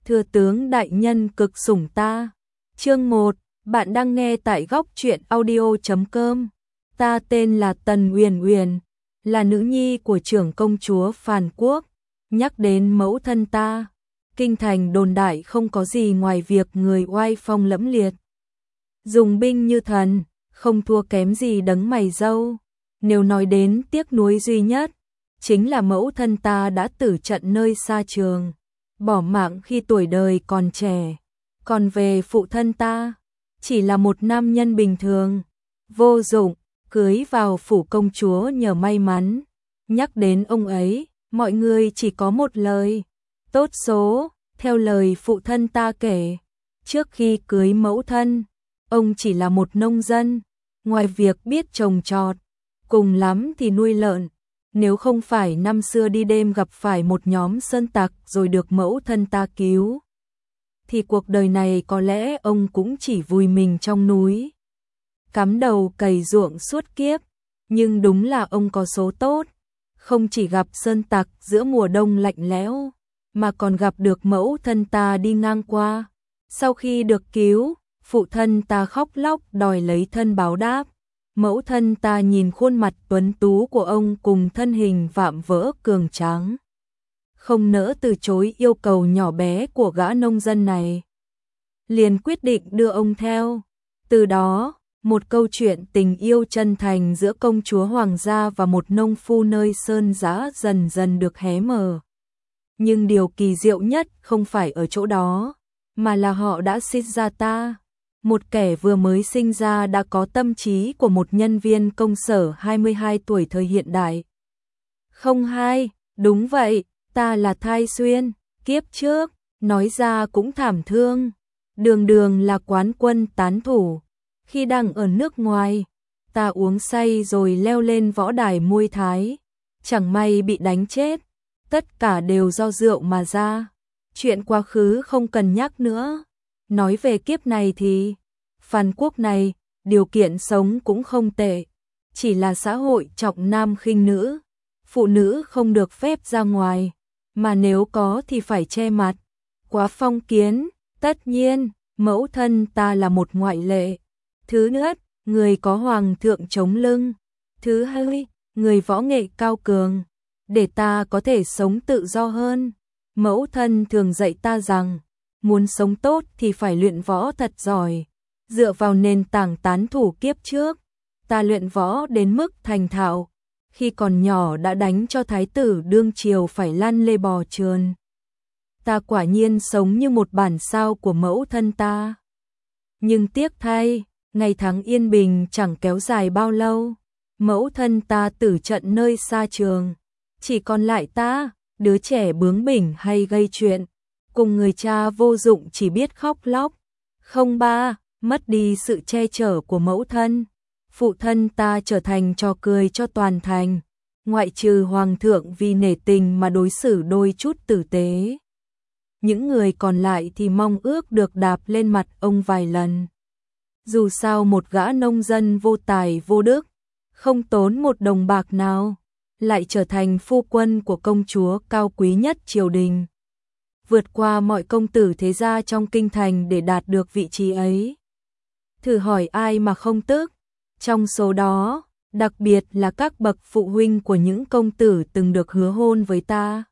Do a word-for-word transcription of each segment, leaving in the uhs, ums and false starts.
Thừa tướng đại nhân cực sủng ta. Chương một, bạn đang nghe tại góc truyện audio chấm com. Ta tên là Tần Uyển Uyển, là nữ nhi của trưởng công chúa Phàn Quốc. Nhắc đến mẫu thân ta, kinh thành đồn đại không có gì ngoài việc người oai phong lẫm liệt, dùng binh như thần, không thua kém gì đấng mày râu. Nếu nói đến tiếc nuối duy nhất, chính là mẫu thân ta đã tử trận nơi xa trường, bỏ mạng khi tuổi đời còn trẻ. Còn về phụ thân ta, chỉ là một nam nhân bình thường, vô dụng, cưới vào phủ công chúa nhờ may mắn. Nhắc đến ông ấy, mọi người chỉ có một lời, tốt số. Theo lời phụ thân ta kể, trước khi cưới mẫu thân, ông chỉ là một nông dân, ngoài việc biết trồng trọt, cùng lắm thì nuôi lợn. Nếu không phải năm xưa đi đêm gặp phải một nhóm sơn tặc rồi được mẫu thân ta cứu, thì cuộc đời này có lẽ ông cũng chỉ vùi mình trong núi, cắm đầu cày ruộng suốt kiếp. Nhưng đúng là ông có số tốt, không chỉ gặp sơn tặc giữa mùa đông lạnh lẽo, mà còn gặp được mẫu thân ta đi ngang qua. Sau khi được cứu, phụ thân ta khóc lóc đòi lấy thân báo đáp. Mẫu thân ta nhìn khuôn mặt tuấn tú của ông cùng thân hình vạm vỡ cường tráng, không nỡ từ chối yêu cầu nhỏ bé của gã nông dân này, liền quyết định đưa ông theo. Từ đó, một câu chuyện tình yêu chân thành giữa công chúa hoàng gia và một nông phu nơi sơn giã dần dần được hé mở. Nhưng điều kỳ diệu nhất không phải ở chỗ đó, mà là họ đã sinh ra ta, một kẻ vừa mới sinh ra đã có tâm trí của một nhân viên công sở hai mươi hai tuổi thời hiện đại. Không hai, đúng vậy, ta là thai xuyên, kiếp trước, nói ra cũng thảm thương. Đường đường là quán quân tán thủ, khi đang ở nước ngoài, ta uống say rồi leo lên võ đài Muay Thái, chẳng may bị đánh chết. Tất cả đều do rượu mà ra. Chuyện quá khứ không cần nhắc nữa. Nói về kiếp này thì Phàn Quốc này, điều kiện sống cũng không tệ, chỉ là xã hội trọng nam khinh nữ, phụ nữ không được phép ra ngoài, mà nếu có thì phải che mặt, quá phong kiến. Tất nhiên, mẫu thân ta là một ngoại lệ. Thứ nhất, người có hoàng thượng chống lưng. Thứ hai, người võ nghệ cao cường. Để ta có thể sống tự do hơn, mẫu thân thường dạy ta rằng, muốn sống tốt thì phải luyện võ thật giỏi. Dựa vào nền tảng tán thủ kiếp trước, ta luyện võ đến mức thành thạo, khi còn nhỏ đã đánh cho thái tử đương triều phải lăn lê bò trườn. Ta quả nhiên sống như một bản sao của mẫu thân ta. Nhưng tiếc thay, ngày tháng yên bình chẳng kéo dài bao lâu. Mẫu thân ta tử trận nơi xa trường, chỉ còn lại ta, đứa trẻ bướng bỉnh hay gây chuyện, cùng người cha vô dụng chỉ biết khóc lóc. Không ba, mất đi sự che chở của mẫu thân, phụ thân ta trở thành trò cười cho toàn thành, ngoại trừ hoàng thượng vì nể tình mà đối xử đôi chút tử tế. Những người còn lại thì mong ước được đạp lên mặt ông vài lần. Dù sao một gã nông dân vô tài vô đức, không tốn một đồng bạc nào, lại trở thành phu quân của công chúa cao quý nhất triều đình, vượt qua mọi công tử thế gia trong kinh thành để đạt được vị trí ấy. Thử hỏi ai mà không tức, trong số đó, đặc biệt là các bậc phụ huynh của những công tử từng được hứa hôn với ta.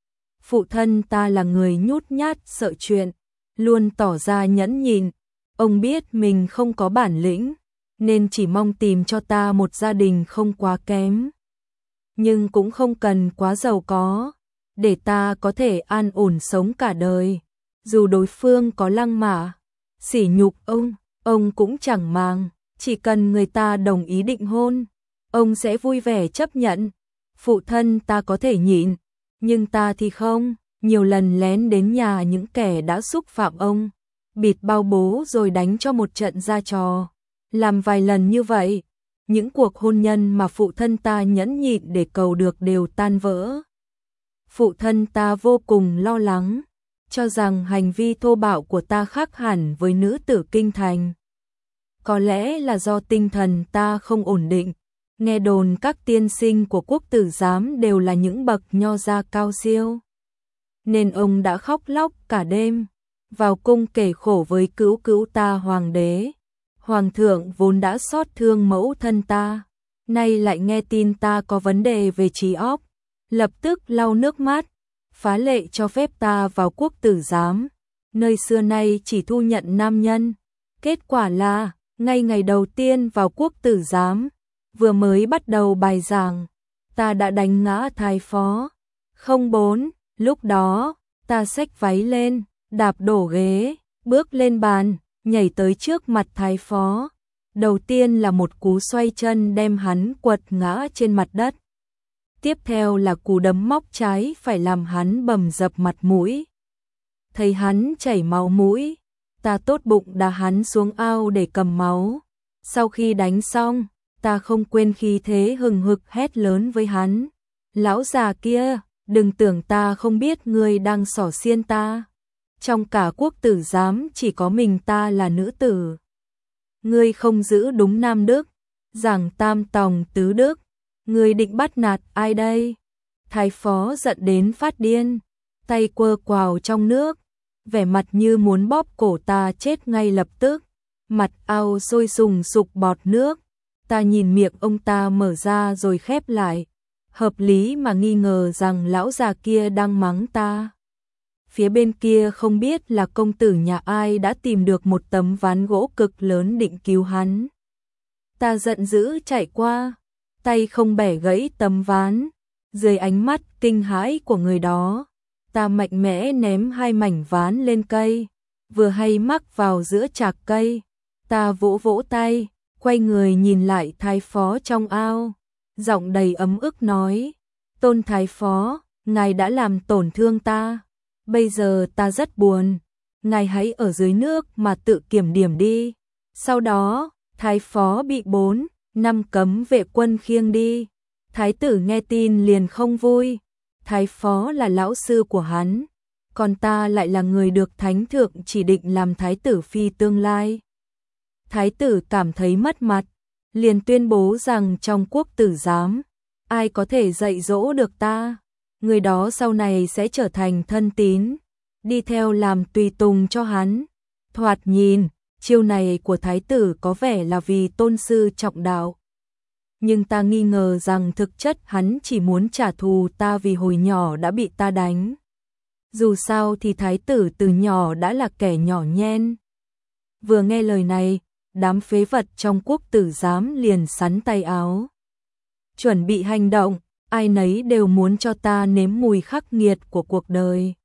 Phụ thân ta là người nhút nhát sợ chuyện, luôn tỏ ra nhẫn nhịn. Ông biết mình không có bản lĩnh, nên chỉ mong tìm cho ta một gia đình không quá kém, nhưng cũng không cần quá giàu có, để ta có thể an ổn sống cả đời. Dù đối phương có lăng mạ, sỉ nhục ông, ông cũng chẳng màng, chỉ cần người ta đồng ý định hôn, ông sẽ vui vẻ chấp nhận. Phụ thân ta có thể nhịn, nhưng ta thì không, nhiều lần lén đến nhà những kẻ đã xúc phạm ông, bịt bao bố rồi đánh cho một trận ra trò. Làm vài lần như vậy, những cuộc hôn nhân mà phụ thân ta nhẫn nhịn để cầu được đều tan vỡ. Phụ thân ta vô cùng lo lắng, cho rằng hành vi thô bạo của ta khác hẳn với nữ tử kinh thành. Có lẽ là do tinh thần ta không ổn định, nghe đồn các tiên sinh của quốc tử giám đều là những bậc nho gia cao siêu. nên ông đã khóc lóc cả đêm, vào cung kể khổ với cữu cữu ta hoàng đế. Hoàng thượng vốn đã xót thương mẫu thân ta, nay lại nghe tin ta có vấn đề về trí óc, lập tức lau nước mắt, phá lệ cho phép ta vào quốc tử giám, nơi xưa nay chỉ thu nhận nam nhân. Kết quả là, ngay ngày đầu tiên vào quốc tử giám, vừa mới bắt đầu bài giảng, ta đã đánh ngã thái phó. Không bốn, lúc đó, ta xách váy lên, đạp đổ ghế, bước lên bàn, nhảy tới trước mặt thái phó. Đầu tiên là một cú xoay chân đem hắn quật ngã trên mặt đất. Tiếp theo là cú đấm móc trái phải làm hắn bầm dập mặt mũi. Thấy hắn chảy máu mũi, ta tốt bụng đá hắn xuống ao để cầm máu. Sau khi đánh xong, ta không quên khí thế hừng hực hét lớn với hắn: lão già kia, đừng tưởng ta không biết ngươi đang xỏ xiên ta. Trong cả quốc tử giám chỉ có mình ta là nữ tử. Ngươi không giữ đúng nam đức, giảng tam tòng tứ đức, ngươi định bắt nạt ai đây? Thái phó giận đến phát điên, tay quơ quào trong nước, vẻ mặt như muốn bóp cổ ta chết ngay lập tức. Mặt ao sôi sùng sục bọt nước, ta nhìn miệng ông ta mở ra rồi khép lại, hợp lý mà nghi ngờ rằng lão già kia đang mắng ta. Phía bên kia không biết là công tử nhà ai đã tìm được một tấm ván gỗ cực lớn định cứu hắn. Ta giận dữ chạy qua, tay không bẻ gãy tấm ván, dưới ánh mắt kinh hãi của người đó, ta mạnh mẽ ném hai mảnh ván lên cây, vừa hay mắc vào giữa chạc cây. Ta vỗ vỗ tay, quay người nhìn lại thái phó trong ao, giọng đầy ấm ức nói: Tôn thái phó, ngài đã làm tổn thương ta, bây giờ ta rất buồn, ngài hãy ở dưới nước mà tự kiểm điểm đi. Sau đó, thái phó bị bốn, năm cấm vệ quân khiêng đi. Thái tử nghe tin liền không vui, thái phó là lão sư của hắn, còn ta lại là người được thánh thượng chỉ định làm thái tử phi tương lai. Thái tử cảm thấy mất mặt, liền tuyên bố rằng trong quốc tử giám, ai có thể dạy dỗ được ta, người đó sau này sẽ trở thành thân tín, đi theo làm tùy tùng cho hắn. Thoạt nhìn, chiêu này của thái tử có vẻ là vì tôn sư trọng đạo. Nhưng ta nghi ngờ rằng thực chất hắn chỉ muốn trả thù ta vì hồi nhỏ đã bị ta đánh. Dù sao thì thái tử từ nhỏ đã là kẻ nhỏ nhen. Vừa nghe lời này, đám phế vật trong quốc tử giám liền sắn tay áo, chuẩn bị hành động, ai nấy đều muốn cho ta nếm mùi khắc nghiệt của cuộc đời.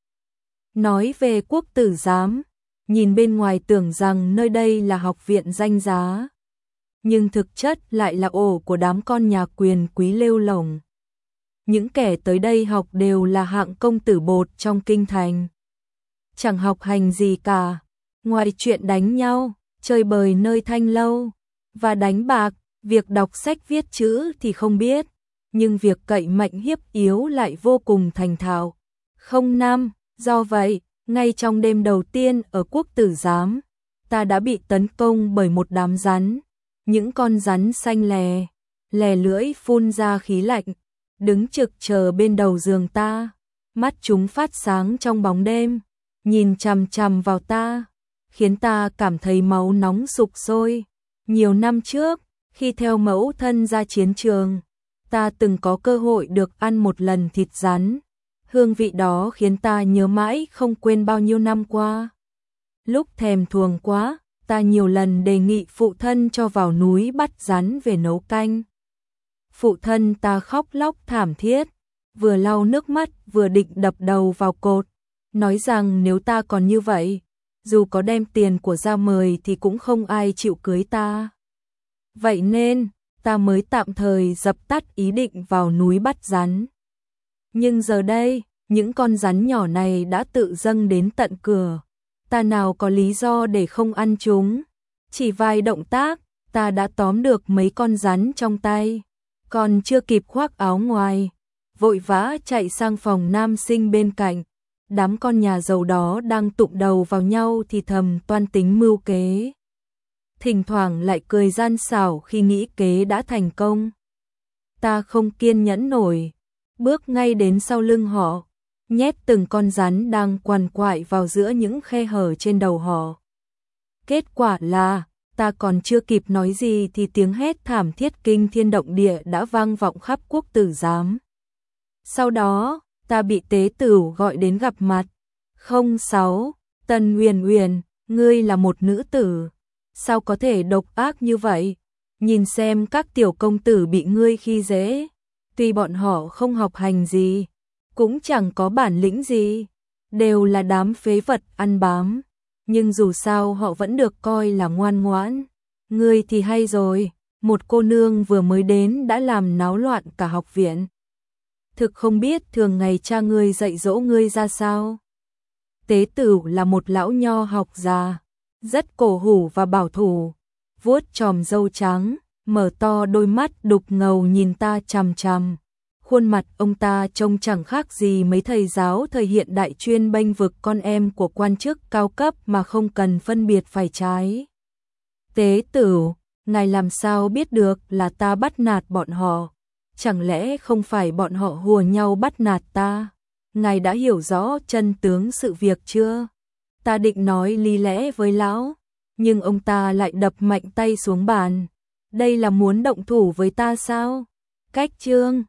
Nói về quốc tử giám, nhìn bên ngoài tưởng rằng nơi đây là học viện danh giá, nhưng thực chất lại là ổ của đám con nhà quyền quý lêu lổng. Những kẻ tới đây học đều là hạng công tử bột trong kinh thành, chẳng học hành gì cả, ngoài chuyện đánh nhau, chơi bời nơi thanh lâu và đánh bạc, việc đọc sách viết chữ thì không biết, nhưng việc cậy mạnh hiếp yếu lại vô cùng thành thạo. Không năm, do vậy, ngay trong đêm đầu tiên ở quốc tử giám, ta đã bị tấn công bởi một đám rắn, những con rắn xanh lè, lè lưỡi phun ra khí lạnh, đứng trực chờ bên đầu giường ta, mắt chúng phát sáng trong bóng đêm, nhìn chằm chằm vào ta, khiến ta cảm thấy máu nóng sục sôi. Nhiều năm trước, khi theo mẫu thân ra chiến trường, ta từng có cơ hội được ăn một lần thịt rắn. Hương vị đó khiến ta nhớ mãi không quên bao nhiêu năm qua. Lúc thèm thuồng quá, ta nhiều lần đề nghị phụ thân cho vào núi bắt rắn về nấu canh. Phụ thân ta khóc lóc thảm thiết, vừa lau nước mắt vừa định đập đầu vào cột, nói rằng nếu ta còn như vậy, dù có đem tiền của ra mời thì cũng không ai chịu cưới ta. Vậy nên, ta mới tạm thời dập tắt ý định vào núi bắt rắn. Nhưng giờ đây, những con rắn nhỏ này đã tự dâng đến tận cửa, ta nào có lý do để không ăn chúng. Chỉ vài động tác, ta đã tóm được mấy con rắn trong tay, còn chưa kịp khoác áo ngoài, vội vã chạy sang phòng nam sinh bên cạnh. Đám con nhà giàu đó đang tụm đầu vào nhau thì thầm toan tính mưu kế, thỉnh thoảng lại cười gian xảo khi nghĩ kế đã thành công. Ta không kiên nhẫn nổi, bước ngay đến sau lưng họ, nhét từng con rắn đang quằn quại vào giữa những khe hở trên đầu họ. Kết quả là, ta còn chưa kịp nói gì thì tiếng hét thảm thiết kinh thiên động địa đã vang vọng khắp quốc tử giám. Sau đó, ta bị tế tửu gọi đến gặp mặt. Không sáu, Tần Uyển Uyển, ngươi là một nữ tử, sao có thể độc ác như vậy? Nhìn xem các tiểu công tử bị ngươi khi dễ, tuy bọn họ không học hành gì, cũng chẳng có bản lĩnh gì, đều là đám phế vật ăn bám, nhưng dù sao họ vẫn được coi là ngoan ngoãn. Ngươi thì hay rồi, một cô nương vừa mới đến đã làm náo loạn cả học viện. Thực không biết thường ngày cha ngươi dạy dỗ ngươi ra sao. Tế Tửu là một lão nho học già, rất cổ hủ và bảo thủ, vuốt chòm râu trắng, mở to đôi mắt đục ngầu nhìn ta chằm chằm. Khuôn mặt ông ta trông chẳng khác gì mấy thầy giáo thời hiện đại chuyên bênh vực con em của quan chức cao cấp mà không cần phân biệt phải trái. Tế Tửu, ngài làm sao biết được là ta bắt nạt bọn họ? Chẳng lẽ không phải bọn họ hùa nhau bắt nạt ta? Ngài đã hiểu rõ chân tướng sự việc chưa? Ta định nói lý lẽ với lão, nhưng ông ta lại đập mạnh tay xuống bàn. Đây là muốn động thủ với ta sao? Cách chương